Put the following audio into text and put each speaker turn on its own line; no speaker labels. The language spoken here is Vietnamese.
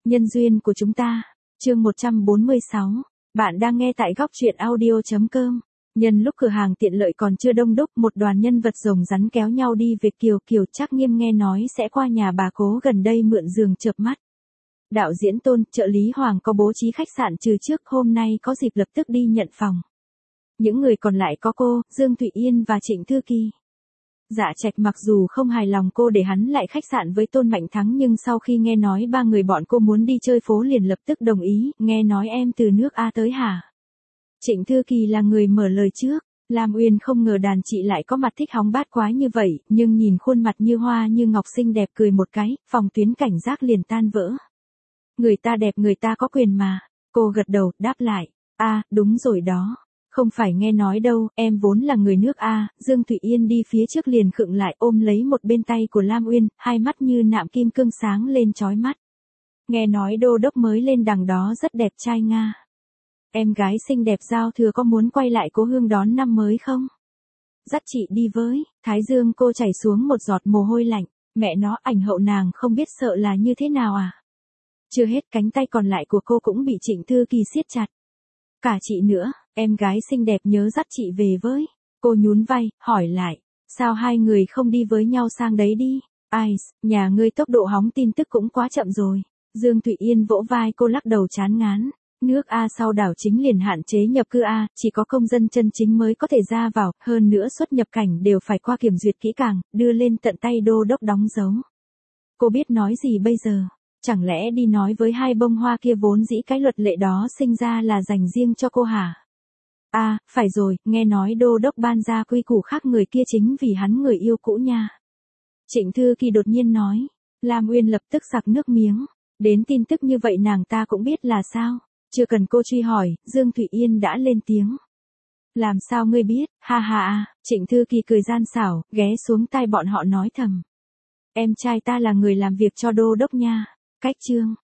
Nhân duyên của chúng ta. Chương 146. Bạn đang nghe tại góc truyện audio.com. Nhân lúc cửa hàng tiện lợi còn chưa đông đúc, một đoàn nhân vật rồng rắn kéo nhau đi về Kiều Trác Nghiêm nghe nói sẽ qua nhà bà Cố gần đây mượn giường chợp mắt. Đạo diễn Tôn, trợ lý Hoàng có bố trí khách sạn trừ trước, hôm nay có dịp lập tức đi nhận phòng. Những người còn lại có cô, Dương Thụy Yên và Trịnh Thư Kỳ. Dạ Trạch mặc dù không hài lòng cô để hắn lại khách sạn với Tôn Mạnh Thắng, nhưng sau khi nghe nói ba người bọn cô muốn đi chơi phố liền lập tức đồng ý. Nghe nói em từ nước A tới hả? Trịnh Thư Kỳ là người mở lời trước. Lam Uyên không ngờ đàn chị lại có mặt thích hóng bát quái như vậy, nhưng nhìn khuôn mặt như hoa như ngọc xinh đẹp cười một cái, phòng tuyến cảnh giác liền tan vỡ. Người ta đẹp người ta có quyền mà. Cô gật đầu, đáp lại. Đúng rồi đó. Không phải nghe nói đâu, em vốn là người nước A. Dương Thụy Yên đi phía trước liền khựng lại, ôm lấy một bên tay của Lam Uyên, hai mắt như nạm kim cương sáng lên chói mắt. Nghe nói đô đốc mới lên đằng đó rất đẹp trai Nga. Em gái xinh đẹp giao thừa có muốn quay lại cố hương đón năm mới không? Dắt chị đi với. Thái dương cô chảy xuống một giọt mồ hôi lạnh. Mẹ nó, ảnh hậu nàng không biết sợ là như thế nào à? Chưa hết, cánh tay còn lại của cô cũng bị Trịnh Thư Kỳ siết chặt. Cả chị nữa, em gái xinh đẹp nhớ dắt chị về với. Cô nhún vai, hỏi lại. Sao hai người không đi với nhau sang đấy đi? Ai, nhà ngươi tốc độ hóng tin tức cũng quá chậm rồi. Dương Thụy Yên vỗ vai cô, lắc đầu chán ngán. Nước A sau đảo chính liền hạn chế nhập cư A, chỉ có công dân chân chính mới có thể ra vào, hơn nữa xuất nhập cảnh đều phải qua kiểm duyệt kỹ càng, đưa lên tận tay đô đốc đóng dấu. Cô biết nói gì bây giờ? Chẳng lẽ đi nói với hai bông hoa kia vốn dĩ cái luật lệ đó sinh ra là dành riêng cho cô hả? Phải rồi, nghe nói đô đốc ban ra quy củ khác người kia chính vì hắn người yêu cũ nha. Trịnh Thư Kỳ đột nhiên nói. Lam Uyên lập tức sặc nước miếng. Đến tin tức như vậy nàng ta cũng biết là sao? Chưa cần cô truy hỏi, Dương Thụy Yên đã lên tiếng. Làm sao ngươi biết? Ha, Trịnh Thư Kỳ cười gian xảo, ghé xuống tai bọn họ nói thầm. Em trai ta là người làm việc cho đô đốc nha. Cách chương.